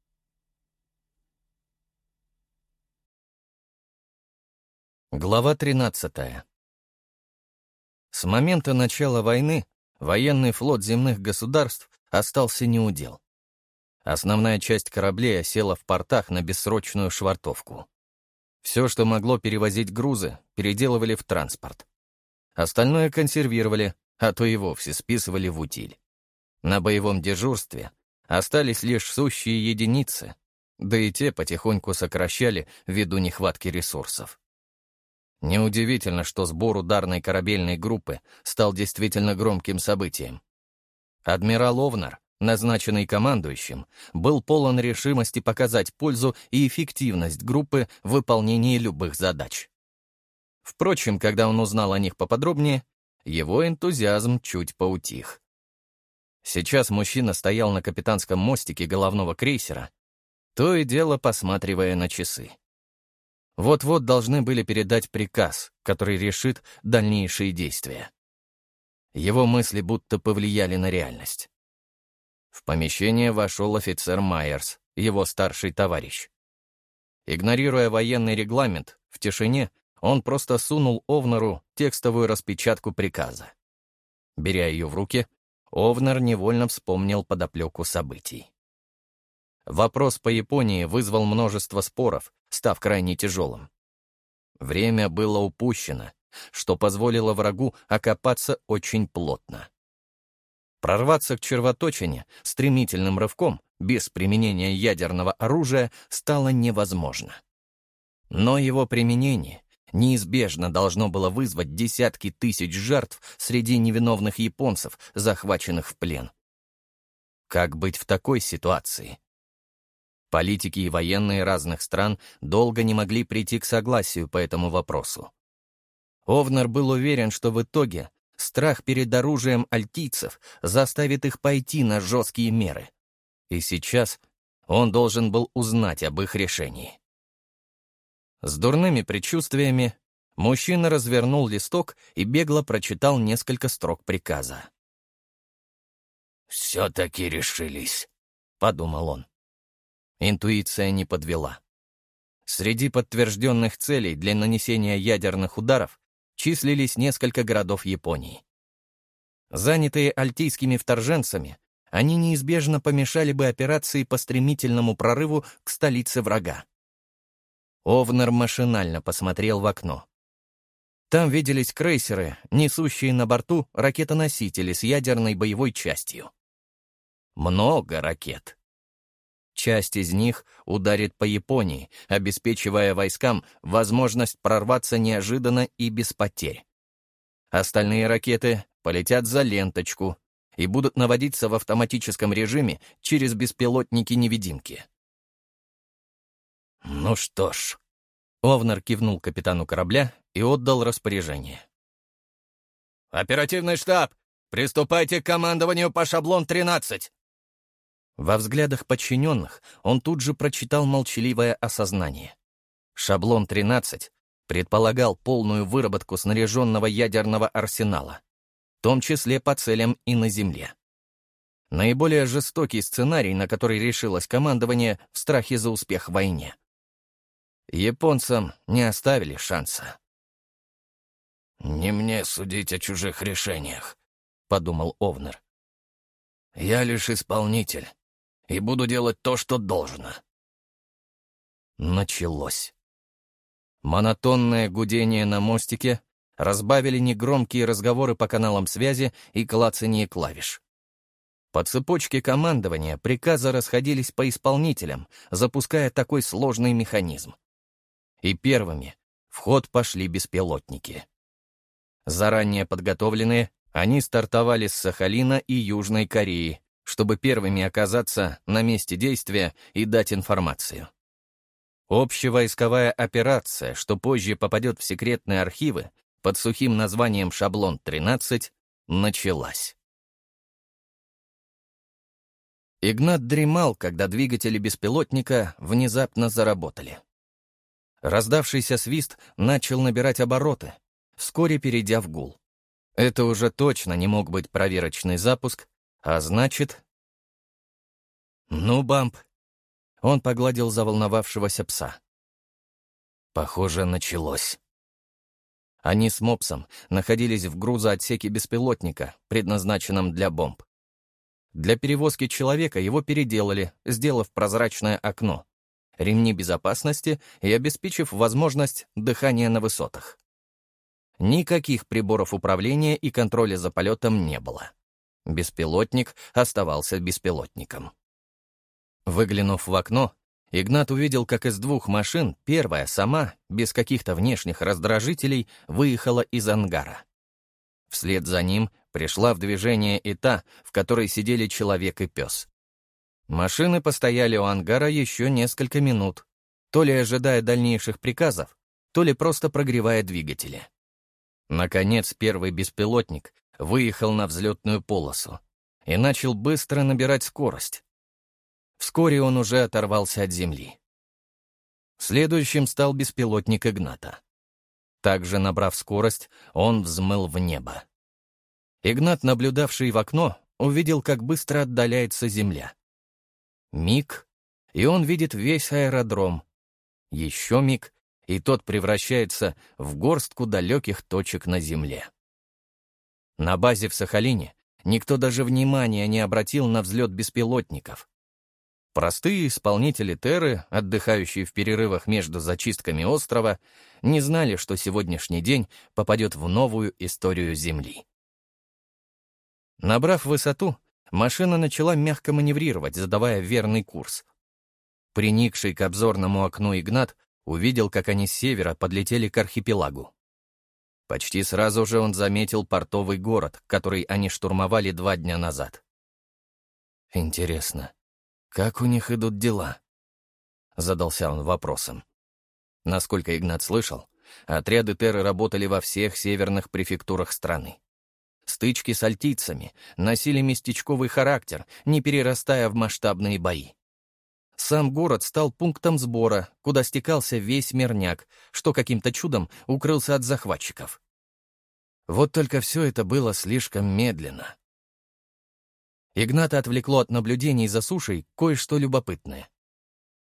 S1: Глава тринадцатая. С момента начала войны военный флот земных государств остался неудел. Основная часть кораблей осела в портах на бессрочную швартовку. Все, что могло перевозить грузы, переделывали в транспорт. Остальное консервировали, а то и вовсе списывали в утиль. На боевом дежурстве остались лишь сущие единицы, да и те потихоньку сокращали ввиду нехватки ресурсов. Неудивительно, что сбор ударной корабельной группы стал действительно громким событием. Адмирал Овнар, назначенный командующим, был полон решимости показать пользу и эффективность группы в выполнении любых задач. Впрочем, когда он узнал о них поподробнее, его энтузиазм чуть поутих. Сейчас мужчина стоял на капитанском мостике головного крейсера, то и дело посматривая на часы. Вот-вот должны были передать приказ, который решит дальнейшие действия. Его мысли будто повлияли на реальность. В помещение вошел офицер Майерс, его старший товарищ. Игнорируя военный регламент, в тишине он просто сунул Овнару текстовую распечатку приказа. Беря ее в руки, Овнар невольно вспомнил подоплеку событий. Вопрос по Японии вызвал множество споров, став крайне тяжелым. Время было упущено, что позволило врагу окопаться очень плотно. Прорваться к червоточине стремительным рывком, без применения ядерного оружия, стало невозможно. Но его применение неизбежно должно было вызвать десятки тысяч жертв среди невиновных японцев, захваченных в плен. Как быть в такой ситуации? Политики и военные разных стран долго не могли прийти к согласию по этому вопросу. Овнар был уверен, что в итоге страх перед оружием альтийцев заставит их пойти на жесткие меры. И сейчас он должен был узнать об их решении. С дурными предчувствиями мужчина развернул листок и бегло прочитал несколько строк приказа.
S2: «Все-таки решились»,
S1: — подумал он. Интуиция не подвела. Среди подтвержденных целей для нанесения ядерных ударов числились несколько городов Японии. Занятые альтийскими вторженцами, они неизбежно помешали бы операции по стремительному прорыву к столице врага. Овнер машинально посмотрел в окно. Там виделись крейсеры, несущие на борту ракетоносители с ядерной боевой частью. Много ракет. Часть из них ударит по Японии, обеспечивая войскам возможность прорваться неожиданно и без потерь. Остальные ракеты полетят за ленточку и будут наводиться в автоматическом режиме через беспилотники-невидимки. «Ну что ж», — Овнер кивнул капитану корабля и отдал распоряжение. «Оперативный штаб, приступайте к командованию по шаблон тринадцать!» Во взглядах подчиненных он тут же прочитал молчаливое осознание. Шаблон тринадцать предполагал полную выработку снаряженного ядерного арсенала, в том числе по целям и на Земле. Наиболее жестокий сценарий, на который решилось командование в страхе за успех в войне. Японцам не оставили шанса. «Не мне судить о чужих решениях», — подумал Овнер. «Я лишь исполнитель, и буду делать то, что должно». Началось. Монотонное гудение на мостике разбавили негромкие разговоры по каналам связи и клацанье клавиш. По цепочке командования приказы расходились по исполнителям, запуская такой сложный механизм. И первыми в ход пошли беспилотники. Заранее подготовленные, они стартовали с Сахалина и Южной Кореи, чтобы первыми оказаться на месте действия и дать информацию. Общевойсковая операция, что позже попадет в секретные архивы под сухим названием «Шаблон тринадцать», началась. Игнат дремал, когда двигатели беспилотника внезапно заработали. Раздавшийся свист начал набирать обороты, вскоре перейдя в гул. Это уже точно не мог быть проверочный запуск, а значит... «Ну, Бамп!» Он погладил заволновавшегося пса. Похоже, началось. Они с Мопсом находились в грузоотсеке беспилотника, предназначенном для бомб. Для перевозки человека его переделали, сделав прозрачное окно, ремни безопасности и обеспечив возможность дыхания на высотах. Никаких приборов управления и контроля за полетом не было. Беспилотник оставался беспилотником. Выглянув в окно, Игнат увидел, как из двух машин первая сама, без каких-то внешних раздражителей, выехала из ангара. Вслед за ним пришла в движение и та, в которой сидели человек и пес. Машины постояли у ангара еще несколько минут, то ли ожидая дальнейших приказов, то ли просто прогревая двигатели. Наконец, первый беспилотник выехал на взлетную полосу и начал быстро набирать скорость. Вскоре он уже оторвался от земли. Следующим стал беспилотник Игната. Также, набрав скорость, он взмыл в небо. Игнат, наблюдавший в окно, увидел, как быстро отдаляется земля. Миг, и он видит весь аэродром. Еще миг, и тот превращается в горстку далеких точек на земле. На базе в Сахалине никто даже внимания не обратил на взлет беспилотников. Простые исполнители Терры, отдыхающие в перерывах между зачистками острова, не знали, что сегодняшний день попадет в новую историю Земли. Набрав высоту, машина начала мягко маневрировать, задавая верный курс. Приникший к обзорному окну Игнат увидел, как они с севера подлетели к архипелагу. Почти сразу же он заметил портовый город, который они штурмовали два дня назад. Интересно, как у них идут дела? Задался он вопросом. Насколько Игнат слышал, отряды Терры работали во всех северных префектурах страны. Стычки с альтийцами носили местечковый характер, не перерастая в масштабные бои. Сам город стал пунктом сбора, куда стекался весь мирняк, что каким-то чудом укрылся от захватчиков. Вот только все это было слишком медленно. Игната отвлекло от наблюдений за сушей кое-что любопытное.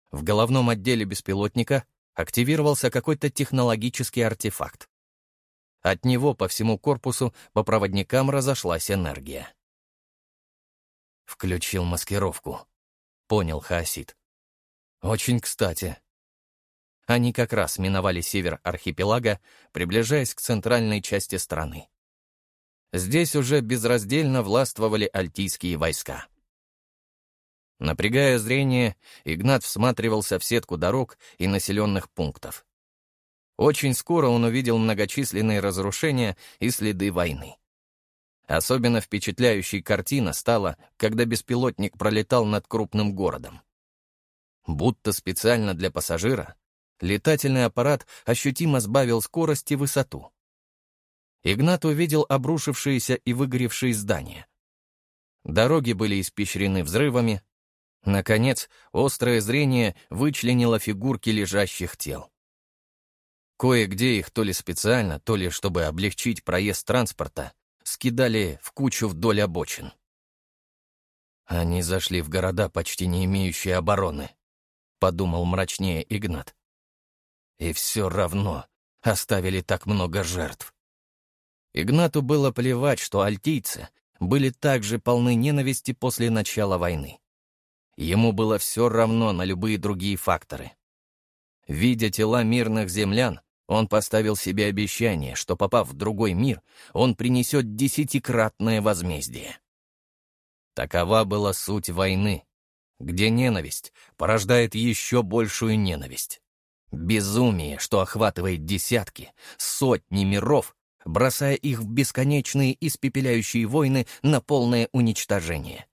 S1: В головном отделе беспилотника активировался какой-то технологический артефакт. От него по всему корпусу по проводникам разошлась энергия. «Включил маскировку», — понял Хаосид. «Очень кстати». Они как раз миновали север архипелага, приближаясь к центральной части страны. Здесь уже безраздельно властвовали альтийские войска. Напрягая зрение, Игнат всматривался в сетку дорог и населенных пунктов. Очень скоро он увидел многочисленные разрушения и следы войны. Особенно впечатляющей картина стала, когда беспилотник пролетал над крупным городом. Будто специально для пассажира, летательный аппарат ощутимо сбавил скорость и высоту. Игнат увидел обрушившиеся и выгоревшие здания. Дороги были испещрены взрывами. Наконец, острое зрение вычленило фигурки лежащих тел. Кое-где их то ли специально, то ли чтобы облегчить проезд транспорта, скидали в кучу вдоль обочин. «Они зашли в города, почти не имеющие обороны», — подумал мрачнее Игнат. «И все равно оставили так много жертв». Игнату было плевать, что альтийцы были также полны ненависти после начала войны. Ему было все равно на любые другие факторы. Видя тела мирных землян, он поставил себе обещание, что, попав в другой мир, он принесет десятикратное возмездие. Такова была суть войны, где ненависть порождает еще большую ненависть. Безумие, что охватывает десятки, сотни миров, бросая их в бесконечные испепеляющие войны на полное уничтожение.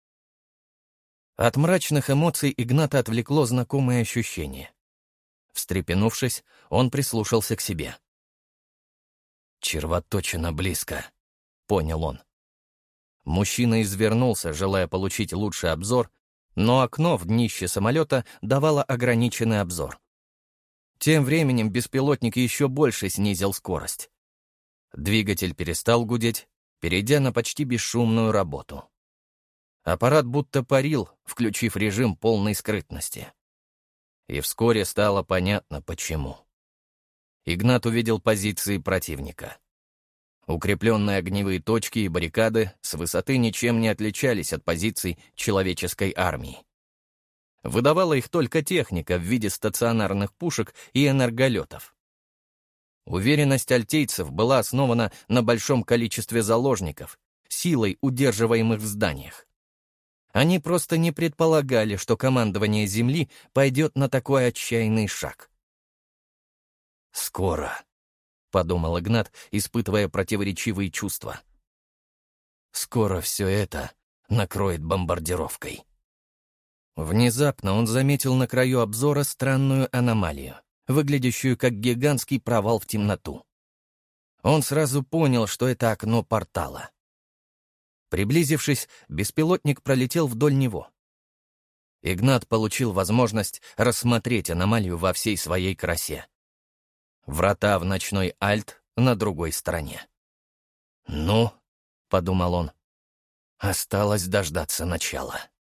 S1: От мрачных эмоций Игната отвлекло знакомое ощущение. Встрепенувшись, он прислушался к себе. «Червоточина близко», — понял он. Мужчина извернулся, желая получить лучший обзор, но окно в днище самолета давало ограниченный обзор. Тем временем беспилотник еще больше снизил скорость. Двигатель перестал гудеть, перейдя на почти бесшумную работу. Аппарат будто парил, включив режим полной скрытности. И вскоре стало понятно, почему. Игнат увидел позиции противника. Укрепленные огневые точки и баррикады с высоты ничем не отличались от позиций человеческой армии. Выдавала их только техника в виде стационарных пушек и энерголетов. Уверенность альтейцев была основана на большом количестве заложников, силой удерживаемых в зданиях. Они просто не предполагали, что командование Земли пойдет на такой отчаянный шаг. «Скоро», — подумал Игнат, испытывая противоречивые чувства. «Скоро все это накроет бомбардировкой». Внезапно он заметил на краю обзора странную аномалию, выглядящую как гигантский провал в темноту. Он сразу понял, что это окно портала. Приблизившись, беспилотник пролетел вдоль него. Игнат получил возможность рассмотреть аномалию во всей своей красе. Врата в ночной Альт на другой стороне. «Ну», — подумал он, — «осталось дождаться начала».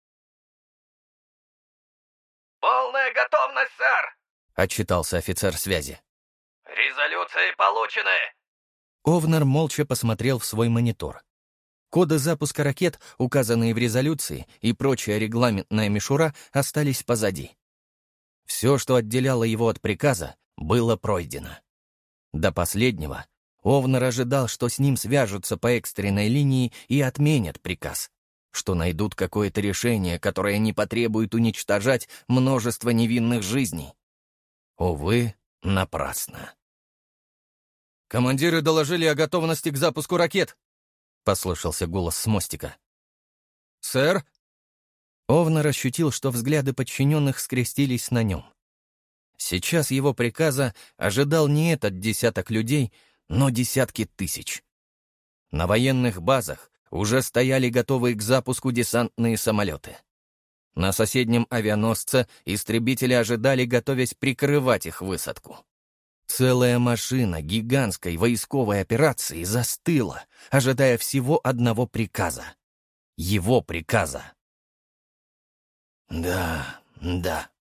S2: «Полная готовность, сэр!»
S1: — отчитался офицер связи.
S2: «Резолюции получены!»
S1: Овнер молча посмотрел в свой монитор. Коды запуска ракет, указанные в резолюции, и прочая регламентная мишура остались позади. Все, что отделяло его от приказа, было пройдено. До последнего Овнер ожидал, что с ним свяжутся по экстренной линии и отменят приказ, что найдут какое-то решение, которое не потребует уничтожать множество невинных жизней. Увы, напрасно. «Командиры доложили о готовности к запуску ракет», — послышался голос с мостика. «Сэр?» Овнер ощутил, что взгляды подчиненных скрестились на нем. Сейчас его приказа ожидал не этот десяток людей, но десятки тысяч. На военных базах уже стояли готовые к запуску десантные самолеты. На соседнем авианосце истребители ожидали, готовясь прикрывать их высадку. Целая машина гигантской войсковой операции застыла, ожидая всего одного приказа. Его приказа. «Да, да»,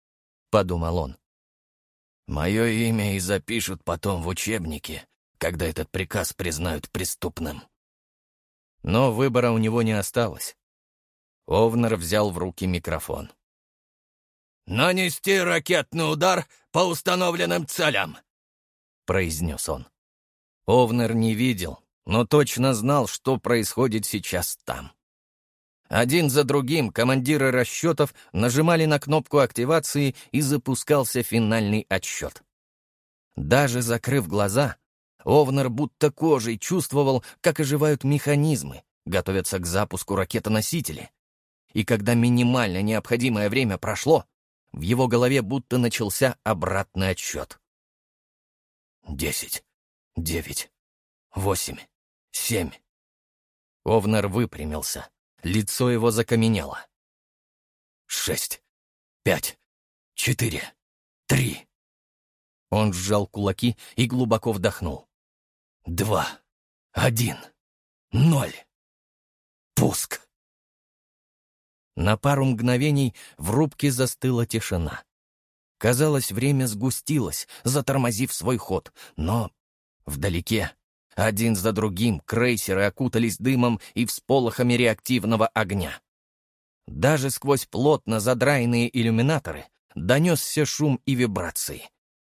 S1: — подумал он.
S2: «Мое имя и запишут потом в учебнике, когда этот приказ признают преступным».
S1: Но выбора у него не осталось. Овнер взял в руки микрофон.
S2: «Нанести ракетный удар по установленным целям», — произнес он.
S1: Овнер не видел, но точно знал, что происходит сейчас там. Один за другим командиры расчетов нажимали на кнопку активации, и запускался финальный отсчет. Даже закрыв глаза, Овнер будто кожей чувствовал, как оживают механизмы, готовятся к запуску ракетоносителей. И когда минимально необходимое время прошло, в его голове будто начался обратный отсчет.
S2: «Десять, девять, восемь, семь».
S1: Овнер выпрямился. Лицо его закаменело.
S2: «Шесть, пять, четыре, три».
S1: Он сжал кулаки и глубоко вдохнул.
S2: «Два, один, ноль. Пуск».
S1: На пару мгновений в рубке застыла тишина. Казалось, время сгустилось, затормозив свой ход, но вдалеке, один за другим, крейсеры окутались дымом и всполохами реактивного огня. Даже сквозь плотно задраенные иллюминаторы донесся шум и вибрации.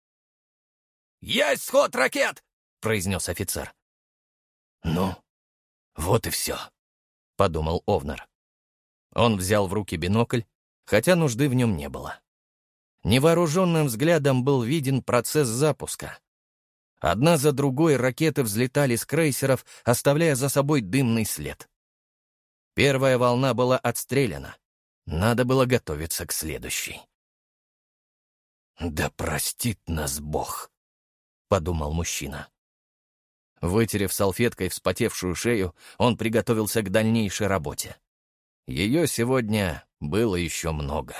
S2: «Есть сход ракет!»
S1: — произнес офицер.
S2: «Ну, вот и все»,
S1: — подумал Овнер. Он взял в руки бинокль, хотя нужды в нем не было. Невооруженным взглядом был виден процесс запуска. Одна за другой ракеты взлетали с крейсеров, оставляя за собой дымный след. Первая волна была отстреляна. Надо было готовиться к следующей.
S2: «Да простит нас Бог», — подумал мужчина.
S1: Вытерев салфеткой вспотевшую шею, он приготовился к дальнейшей работе. Ее сегодня было еще много.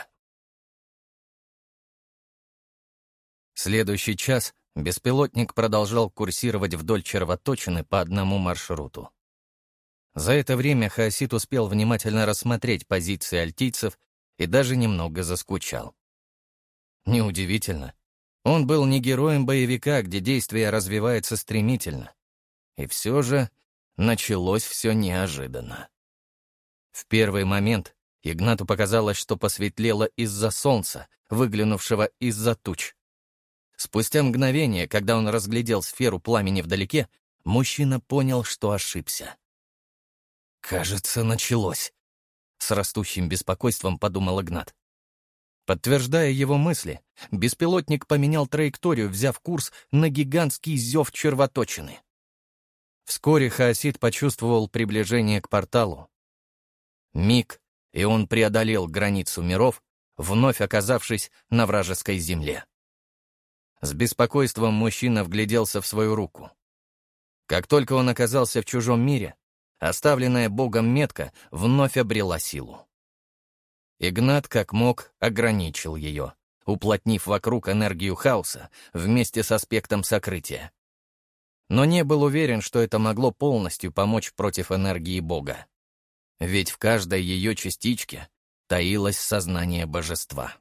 S1: Следующий час беспилотник продолжал курсировать вдоль червоточины по одному маршруту. За это время Хаосит успел внимательно рассмотреть позиции альтийцев и даже немного заскучал. Неудивительно. Он был не героем боевика, где действие развивается стремительно. И все же началось все неожиданно. В первый момент Игнату показалось, что посветлело из-за солнца, выглянувшего из-за туч. Спустя мгновение, когда он разглядел сферу пламени вдалеке, мужчина понял, что ошибся. «Кажется, началось», — с растущим беспокойством подумал Игнат. Подтверждая его мысли, беспилотник поменял траекторию, взяв курс на гигантский зев червоточины. Вскоре Хаосит почувствовал приближение к порталу. Миг, и он преодолел границу миров, вновь оказавшись на вражеской земле. С беспокойством мужчина вгляделся в свою руку. Как только он оказался в чужом мире, оставленная Богом метка вновь обрела силу. Игнат, как мог, ограничил ее, уплотнив вокруг энергию хаоса вместе с аспектом сокрытия. Но не был уверен, что это могло полностью помочь против энергии Бога. Ведь в каждой ее частичке таилось сознание божества.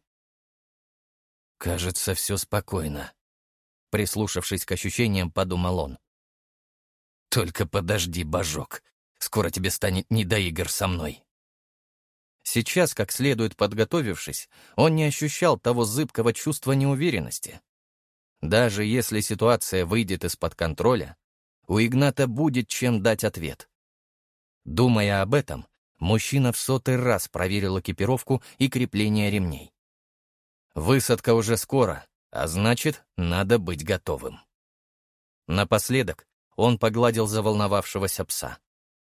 S1: «Кажется, все спокойно», — прислушавшись к ощущениям, подумал он. «Только подожди, божок, скоро тебе станет не до игр со мной». Сейчас, как следует подготовившись, он не ощущал того зыбкого чувства неуверенности. Даже если ситуация выйдет из-под контроля, у Игната будет чем дать ответ. Думая об этом, мужчина в сотый раз проверил экипировку и крепление ремней. Высадка уже скоро, а значит, надо быть готовым. Напоследок он погладил заволновавшегося пса.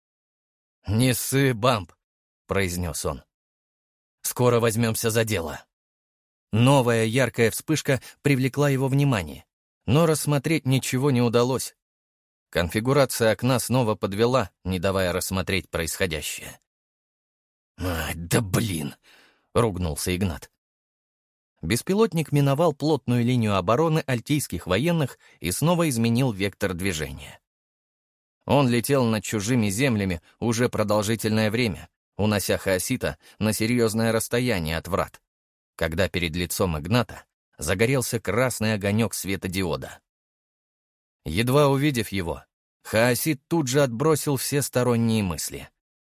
S1: «Не ссы, Бамп», — произнес он. «Скоро возьмемся за дело». Новая яркая вспышка привлекла его внимание, но рассмотреть ничего не удалось. Конфигурация окна снова подвела, не давая рассмотреть происходящее. «Ай, да блин!» — ругнулся Игнат. Беспилотник миновал плотную линию обороны альтийских военных и снова изменил вектор движения. Он летел над чужими землями уже продолжительное время, унося Хаосита на серьезное расстояние от врат. когда перед лицом Игната загорелся красный огонек светодиода. Едва увидев его, Хаосид тут же отбросил все сторонние мысли.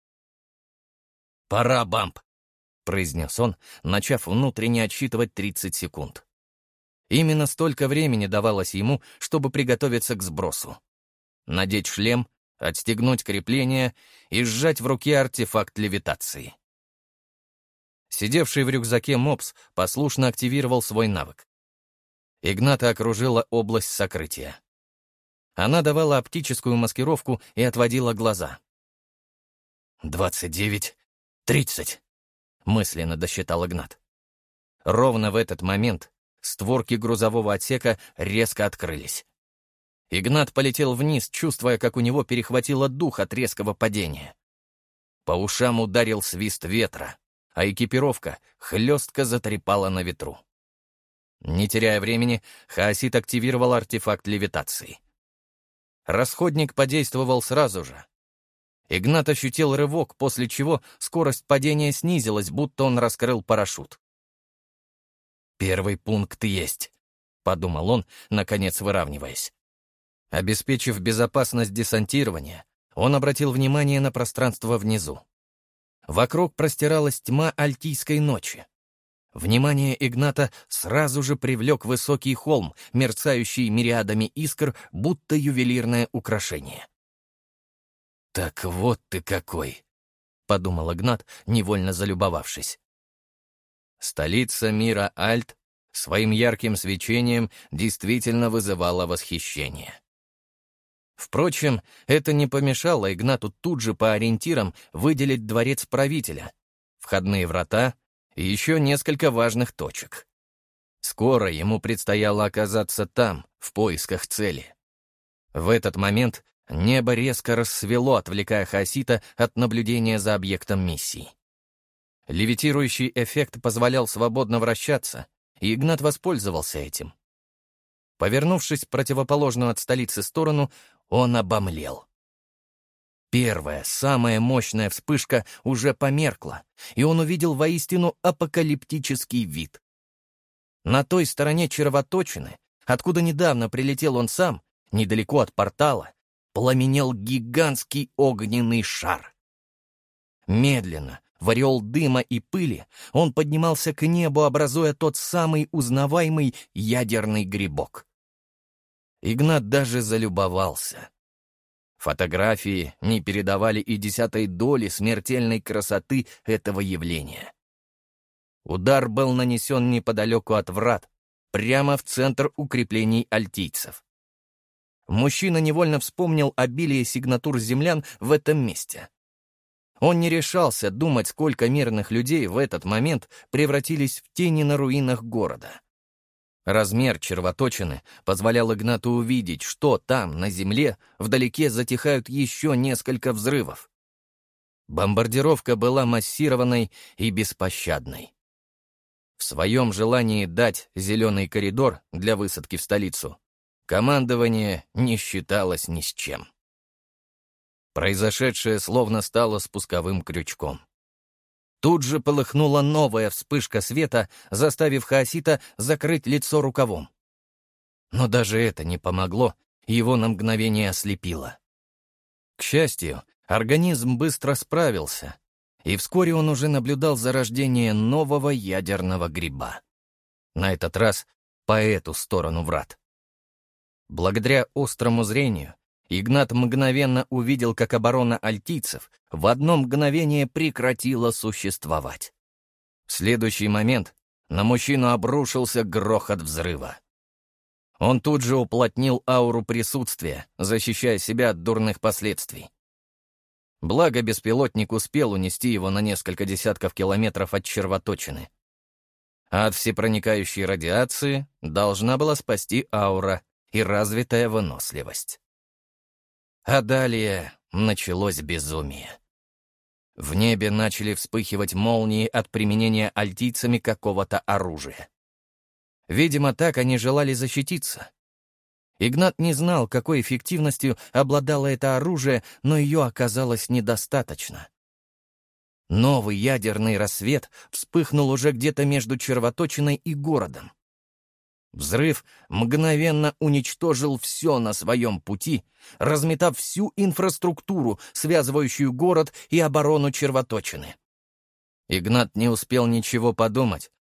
S1: «Пора, Бамп!» — произнес он, начав внутренне отсчитывать тридцать секунд. Именно столько времени давалось ему, чтобы приготовиться к сбросу. Надеть шлем, отстегнуть крепление и сжать в руке артефакт левитации. Сидевший в рюкзаке мопс послушно активировал свой навык. Игната окружила область сокрытия. Она давала оптическую маскировку и отводила глаза. «Двадцать девять, тридцать», — мысленно досчитал Игнат. Ровно в этот момент створки грузового отсека резко открылись. Игнат полетел вниз, чувствуя, как у него перехватило дух от резкого падения. По ушам ударил свист ветра, а экипировка хлестко затрепала на ветру. Не теряя времени, Хаосид активировал артефакт левитации. Расходник подействовал сразу же. Игнат ощутил рывок, после чего скорость падения снизилась, будто он раскрыл парашют. «Первый пункт есть», — подумал он, наконец выравниваясь. Обеспечив безопасность десантирования, он обратил внимание на пространство внизу. Вокруг простиралась тьма альтийской ночи. Внимание Игната сразу же привлек высокий холм, мерцающий мириадами искр, будто ювелирное украшение. «Так вот ты какой!» — подумал Игнат, невольно залюбовавшись. Столица мира Альт своим ярким свечением действительно вызывала восхищение. Впрочем, это не помешало Игнату тут же по ориентирам выделить дворец правителя, входные врата и еще несколько важных точек. Скоро ему предстояло оказаться там, в поисках цели. В этот момент небо резко рассвело, отвлекая Хаосита от наблюдения за объектом миссии. Левитирующий эффект позволял свободно вращаться, и Игнат воспользовался этим. Повернувшись в противоположную от столицы сторону, он обомлел. Первая, самая мощная вспышка уже померкла, и он увидел воистину апокалиптический вид. На той стороне червоточины, откуда недавно прилетел он сам, недалеко от портала, пламенел гигантский огненный шар. Медленно, в ореол дыма и пыли, он поднимался к небу, образуя тот самый узнаваемый ядерный грибок. Игнат даже залюбовался. Фотографии не передавали и десятой доли смертельной красоты этого явления. Удар был нанесен неподалеку от врат, прямо в центр укреплений альтийцев. Мужчина невольно вспомнил обилие сигнатур землян в этом месте. Он не решался думать, сколько мирных людей в этот момент превратились в тени на руинах города. Размер червоточины позволял Игнату увидеть, что там, на земле, вдалеке затихают еще несколько взрывов. Бомбардировка была массированной и беспощадной. В своем желании дать зеленый коридор для высадки в столицу командование не считалось ни с чем. Произошедшее словно стало спусковым крючком. Тут же полыхнула новая вспышка света, заставив Хаосита закрыть лицо рукавом. Но даже это не помогло, его на мгновение ослепило. К счастью, организм быстро справился, и вскоре он уже наблюдал зарождение нового ядерного гриба. На этот раз по эту сторону врат. Благодаря острому зрению Игнат мгновенно увидел, как оборона альтийцев в одно мгновение прекратила существовать. В следующий момент на мужчину обрушился грохот взрыва. Он тут же уплотнил ауру присутствия, защищая себя от дурных последствий. Благо, беспилотник успел унести его на несколько десятков километров от червоточины. А от всепроникающей радиации должна была спасти аура и развитая выносливость. А далее началось безумие. В небе начали вспыхивать молнии от применения альтийцами какого-то оружия. Видимо, так они желали защититься. Игнат не знал, какой эффективностью обладало это оружие, но ее оказалось недостаточно. Новый ядерный рассвет вспыхнул уже где-то между червоточиной и городом. Взрыв мгновенно уничтожил все на своем пути, разметав всю инфраструктуру, связывающую город и оборону червоточины. Игнат не успел ничего подумать,